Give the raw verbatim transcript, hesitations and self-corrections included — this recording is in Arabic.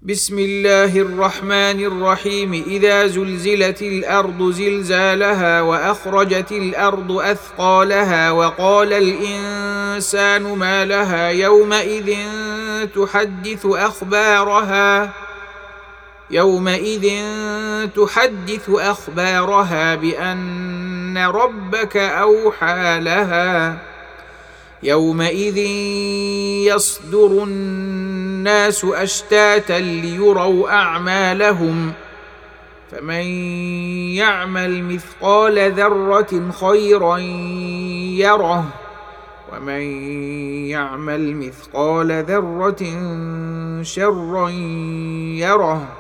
بسم الله الرحمن الرحيم. إذا زلزلت الأرض زلزالها وأخرجت الأرض أثقالها وقال الإنسان ما لها يومئذ تحدث أخبارها يومئذ تحدث أخبارها بأن ربك أوحى لها يومئذ يصدر الناس أشتاتا ليروا أعمالهم فمن يعمل مثقال ذرة خيرا يره ومن يعمل مثقال ذرة شرا يره.